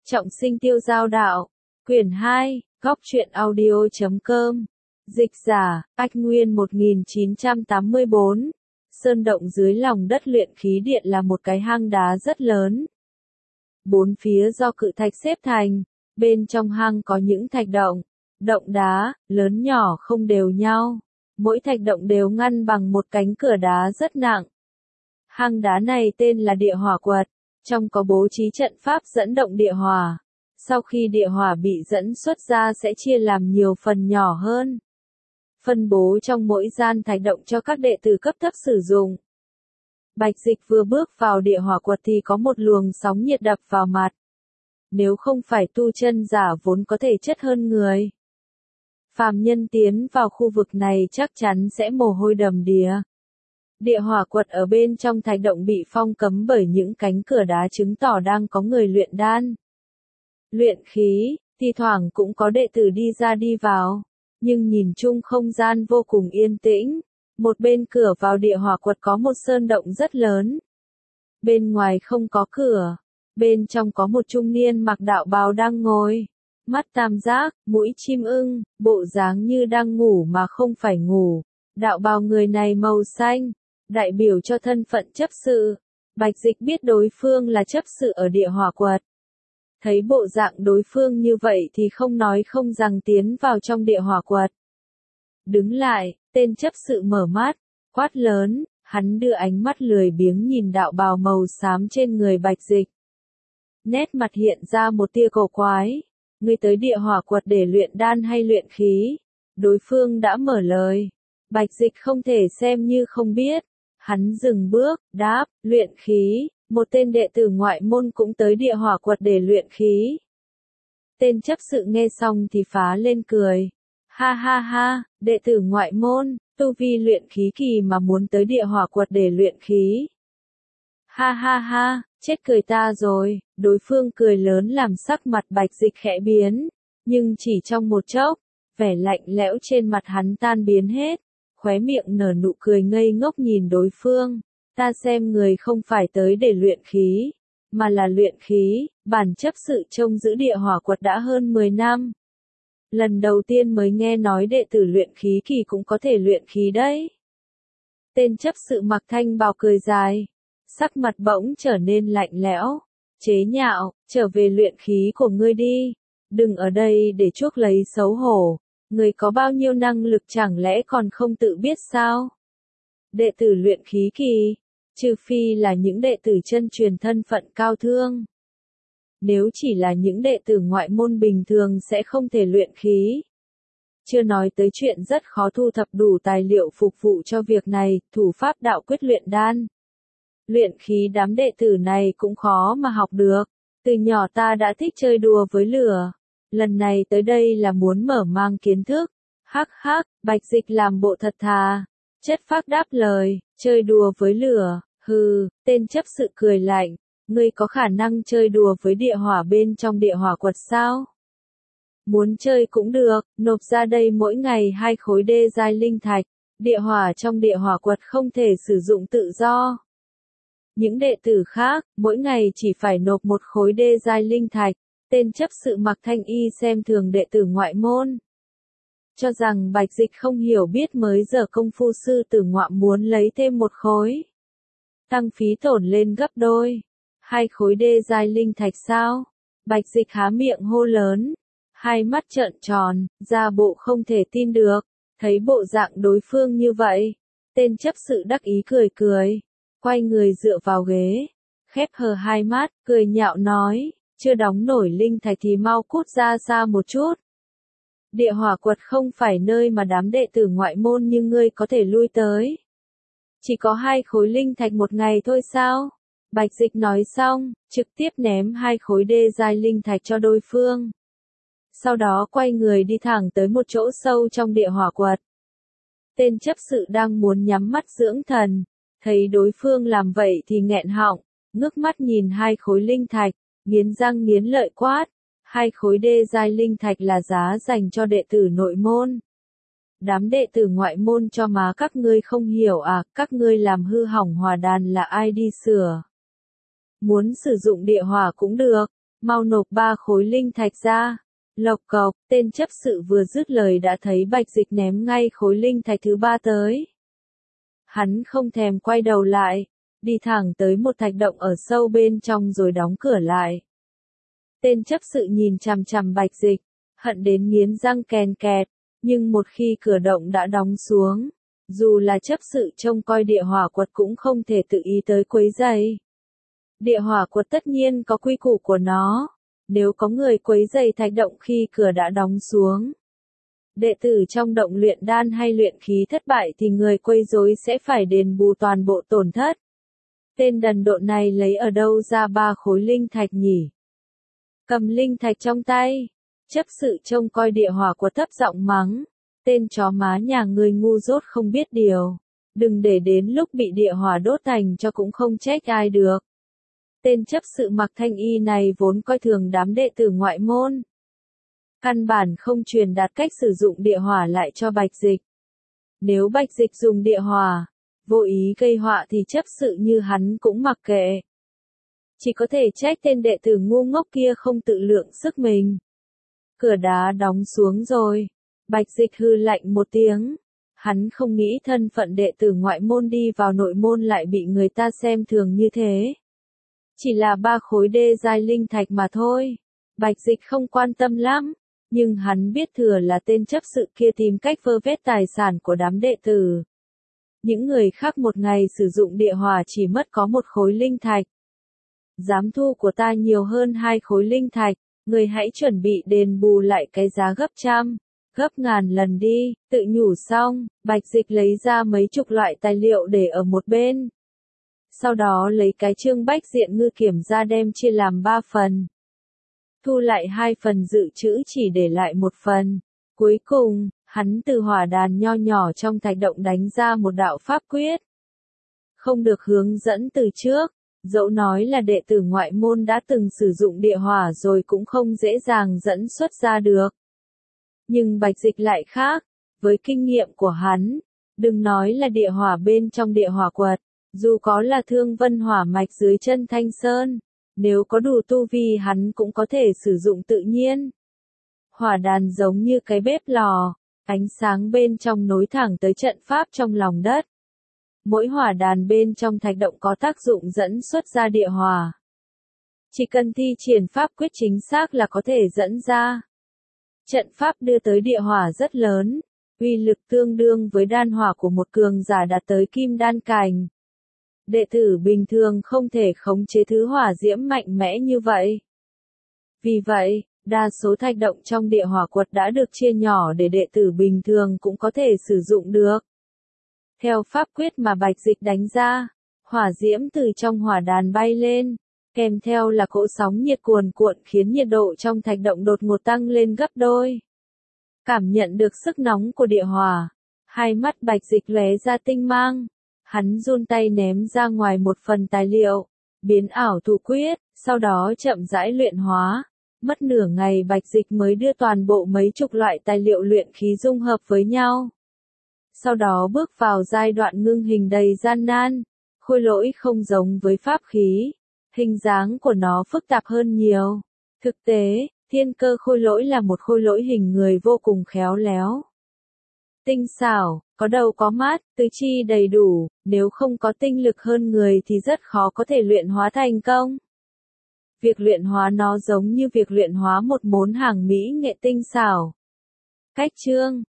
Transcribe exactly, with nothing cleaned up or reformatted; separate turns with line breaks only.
Trọng sinh tiêu giao đạo. Quyển hai, góc truyện audio chấm com. Dịch giả, Ách Nguyên một nghìn chín trăm tám mươi bốn. Sơn động dưới lòng đất luyện khí điện là một cái hang đá rất lớn. Bốn phía do cự thạch xếp thành, bên trong hang có những thạch động, động đá, lớn nhỏ không đều nhau. Mỗi thạch động đều ngăn bằng một cánh cửa đá rất nặng. Hang đá này tên là địa hỏa quật, trong có bố trí trận pháp dẫn động địa hỏa. Sau khi địa hỏa bị dẫn xuất ra sẽ chia làm nhiều phần nhỏ hơn. Phân bố trong mỗi gian thạch động cho các đệ tử cấp thấp sử dụng. Bạch Dịch vừa bước vào địa hỏa quật thì có một luồng sóng nhiệt đập vào mặt. Nếu không phải tu chân giả vốn có thể chất hơn người, phàm nhân tiến vào khu vực này chắc chắn sẽ mồ hôi đầm đìa. Địa hỏa quật ở bên trong thạch động bị phong cấm bởi những cánh cửa đá chứng tỏ đang có người luyện đan, luyện khí, thi thoảng cũng có đệ tử đi ra đi vào, nhưng nhìn chung không gian vô cùng yên tĩnh. Một bên cửa vào địa hỏa quật có một sơn động rất lớn. Bên ngoài không có cửa, bên trong có một trung niên mặc đạo bào đang ngồi, mắt tam giác, mũi chim ưng, bộ dáng như đang ngủ mà không phải ngủ. Đạo bào người này màu xanh, đại biểu cho thân phận chấp sự. Bạch Dịch biết đối phương là chấp sự ở địa hỏa quật. Thấy bộ dạng đối phương như vậy thì không nói không rằng tiến vào trong địa hỏa quật. Đứng lại, tên chấp sự mở mắt, quát lớn, hắn đưa ánh mắt lười biếng nhìn đạo bào màu xám trên người Bạch Dịch. Nét mặt hiện ra một tia cổ quái, ngươi tới địa hỏa quật để luyện đan hay luyện khí? Đối phương đã mở lời. Bạch Dịch không thể xem như không biết. Hắn dừng bước, đáp, luyện khí, một tên đệ tử ngoại môn cũng tới địa hỏa quật để luyện khí. Tên chấp sự nghe xong thì phá lên cười. Ha ha ha, đệ tử ngoại môn, tu vi luyện khí kỳ mà muốn tới địa hỏa quật để luyện khí. Ha ha ha, chết cười ta rồi. Đối phương cười lớn làm sắc mặt Bạch Dịch khẽ biến, nhưng chỉ trong một chốc, vẻ lạnh lẽo trên mặt hắn tan biến hết, khóe miệng nở nụ cười ngây ngốc nhìn đối phương. Ta xem người không phải tới để luyện khí, mà là luyện khí. Bản chấp sự trông giữ địa hỏa quật đã hơn mười năm. Lần đầu tiên mới nghe nói đệ tử luyện khí kỳ cũng có thể luyện khí đấy. Tên chấp sự mặc thanh bào cười dài, sắc mặt bỗng trở nên lạnh lẽo, chế nhạo, trở về luyện khí của ngươi đi, đừng ở đây để chuốc lấy xấu hổ, ngươi có bao nhiêu năng lực chẳng lẽ còn không tự biết sao? Đệ tử luyện khí kỳ, trừ phi là những đệ tử chân truyền thân phận cao thương. Nếu chỉ là những đệ tử ngoại môn bình thường sẽ không thể luyện khí. Chưa nói tới chuyện rất khó thu thập đủ tài liệu phục vụ cho việc này, thủ pháp đạo quyết luyện đan. Luyện khí đám đệ tử này cũng khó mà học được. Từ nhỏ ta đã thích chơi đùa với lửa. Lần này tới đây là muốn mở mang kiến thức. Hắc hắc, Bạch Dịch làm bộ thật thà. Chất phác đáp lời, chơi đùa với lửa, hừ, tên chấp sự cười lạnh. Ngươi có khả năng chơi đùa với địa hỏa bên trong địa hỏa quật sao? Muốn chơi cũng được, nộp ra đây mỗi ngày hai khối đê giai linh thạch. Địa hỏa trong địa hỏa quật không thể sử dụng tự do. Những đệ tử khác, mỗi ngày chỉ phải nộp một khối đê giai linh thạch. Tên chấp sự mặc thanh y xem thường đệ tử ngoại môn. Cho rằng Bạch Dịch không hiểu biết mới giờ công phu sư tử ngoạm muốn lấy thêm một khối. Tăng phí tổn lên gấp đôi. Hai khối đê giai linh thạch sao? Bạch Dịch há miệng hô lớn. Hai mắt trợn tròn, ra bộ không thể tin được. Thấy bộ dạng đối phương như vậy. Tên chấp sự đắc ý cười cười. Quay người dựa vào ghế. Khép hờ hai mắt, cười nhạo nói. Chưa đóng nổi linh thạch thì mau cút ra xa một chút. Địa hỏa quật không phải nơi mà đám đệ tử ngoại môn như ngươi có thể lui tới. Chỉ có hai khối linh thạch một ngày thôi sao? Bạch Dịch nói xong, trực tiếp ném hai khối đê giai linh thạch cho đối phương. Sau đó quay người đi thẳng tới một chỗ sâu trong địa hỏa quật. Tên chấp sự đang muốn nhắm mắt dưỡng thần, thấy đối phương làm vậy thì nghẹn họng, ngước mắt nhìn hai khối linh thạch, nghiến răng nghiến lợi quát. Hai khối đê giai linh thạch là giá dành cho đệ tử nội môn. Đám đệ tử ngoại môn cho má các ngươi không hiểu à, các ngươi làm hư hỏng hỏa đàn là ai đi sửa. Muốn sử dụng địa hỏa cũng được, mau nộp ba khối linh thạch ra. Lộc cộc, tên chấp sự vừa dứt lời đã thấy Bạch Dịch ném ngay khối linh thạch thứ ba tới. Hắn không thèm quay đầu lại, đi thẳng tới một thạch động ở sâu bên trong rồi đóng cửa lại. Tên chấp sự nhìn chằm chằm Bạch Dịch, hận đến nghiến răng kèn kẹt, nhưng một khi cửa động đã đóng xuống, dù là chấp sự trông coi địa hỏa quật cũng không thể tự ý tới quấy rầy. Địa hỏa quật tất nhiên có quy củ của nó, nếu có người quấy rầy thạch động khi cửa đã đóng xuống, đệ tử trong động luyện đan hay luyện khí thất bại thì người quấy rối sẽ phải đền bù toàn bộ tổn thất. Tên đần độn này lấy ở đâu ra ba khối linh thạch nhỉ? Cầm linh thạch trong tay, chấp sự trông coi địa hỏa quật thấp giọng mắng, tên chó má nhà người ngu dốt không biết điều, đừng để đến lúc bị địa hỏa đốt thành cho cũng không trách ai được. Tên chấp sự mặc thanh y này vốn coi thường đám đệ tử ngoại môn, căn bản không truyền đạt cách sử dụng địa hỏa lại cho Bạch Dịch. Nếu Bạch Dịch dùng địa hỏa, vô ý gây họa thì chấp sự như hắn cũng mặc kệ. Chỉ có thể trách tên đệ tử ngu ngốc kia không tự lượng sức mình. Cửa đá đóng xuống rồi. Bạch Dịch hư lạnh một tiếng. Hắn không nghĩ thân phận đệ tử ngoại môn đi vào nội môn lại bị người ta xem thường như thế. Chỉ là ba khối đê giai linh thạch mà thôi. Bạch Dịch không quan tâm lắm. Nhưng hắn biết thừa là tên chấp sự kia tìm cách vơ vét tài sản của đám đệ tử. Những người khác một ngày sử dụng địa hỏa chỉ mất có một khối linh thạch. Giám thu của ta nhiều hơn hai khối linh thạch, người hãy chuẩn bị đền bù lại cái giá gấp trăm, gấp ngàn lần đi. Tự nhủ xong, Bạch Dịch lấy ra mấy chục loại tài liệu để ở một bên. Sau đó lấy cái chương bách diện ngư kiểm ra đem chia làm ba phần. Thu lại hai phần dự trữ chỉ để lại một phần. Cuối cùng, hắn từ hỏa đàn nho nhỏ trong thạch động đánh ra một đạo pháp quyết. Không được hướng dẫn từ trước, dẫu nói là đệ tử ngoại môn đã từng sử dụng địa hỏa rồi cũng không dễ dàng dẫn xuất ra được. Nhưng Bạch Dịch lại khác, với kinh nghiệm của hắn, đừng nói là địa hỏa bên trong địa hỏa quật, dù có là thương vân hỏa mạch dưới chân Thanh Sơn, nếu có đủ tu vi hắn cũng có thể sử dụng tự nhiên. Hỏa đàn giống như cái bếp lò, ánh sáng bên trong nối thẳng tới trận pháp trong lòng đất. Mỗi hỏa đàn bên trong thạch động có tác dụng dẫn xuất ra địa hỏa. Chỉ cần thi triển pháp quyết chính xác là có thể dẫn ra. Trận pháp đưa tới địa hỏa rất lớn, uy lực tương đương với đan hỏa của một cường giả đạt tới kim đan cảnh. Đệ tử bình thường không thể khống chế thứ hỏa diễm mạnh mẽ như vậy. Vì vậy, đa số thạch động trong địa hỏa quật đã được chia nhỏ để đệ tử bình thường cũng có thể sử dụng được. Theo pháp quyết mà Bạch Dịch đánh ra, hỏa diễm từ trong hỏa đàn bay lên, kèm theo là cỗ sóng nhiệt cuồn cuộn khiến nhiệt độ trong thạch động đột ngột tăng lên gấp đôi. Cảm nhận được sức nóng của địa hỏa, hai mắt Bạch Dịch lóe ra tinh mang, hắn run tay ném ra ngoài một phần tài liệu, biến ảo thủ quyết, sau đó chậm rãi luyện hóa. Mất nửa ngày Bạch Dịch mới đưa toàn bộ mấy chục loại tài liệu luyện khí dung hợp với nhau. Sau đó bước vào giai đoạn ngưng hình đầy gian nan, khôi lỗi không giống với pháp khí, hình dáng của nó phức tạp hơn nhiều. Thực tế, thiên cơ khôi lỗi là một khôi lỗi hình người vô cùng khéo léo. Tinh xảo, có đầu có mắt, tứ chi đầy đủ, nếu không có tinh lực hơn người thì rất khó có thể luyện hóa thành công. Việc luyện hóa nó giống như việc luyện hóa một món hàng mỹ nghệ tinh xảo. Cách chương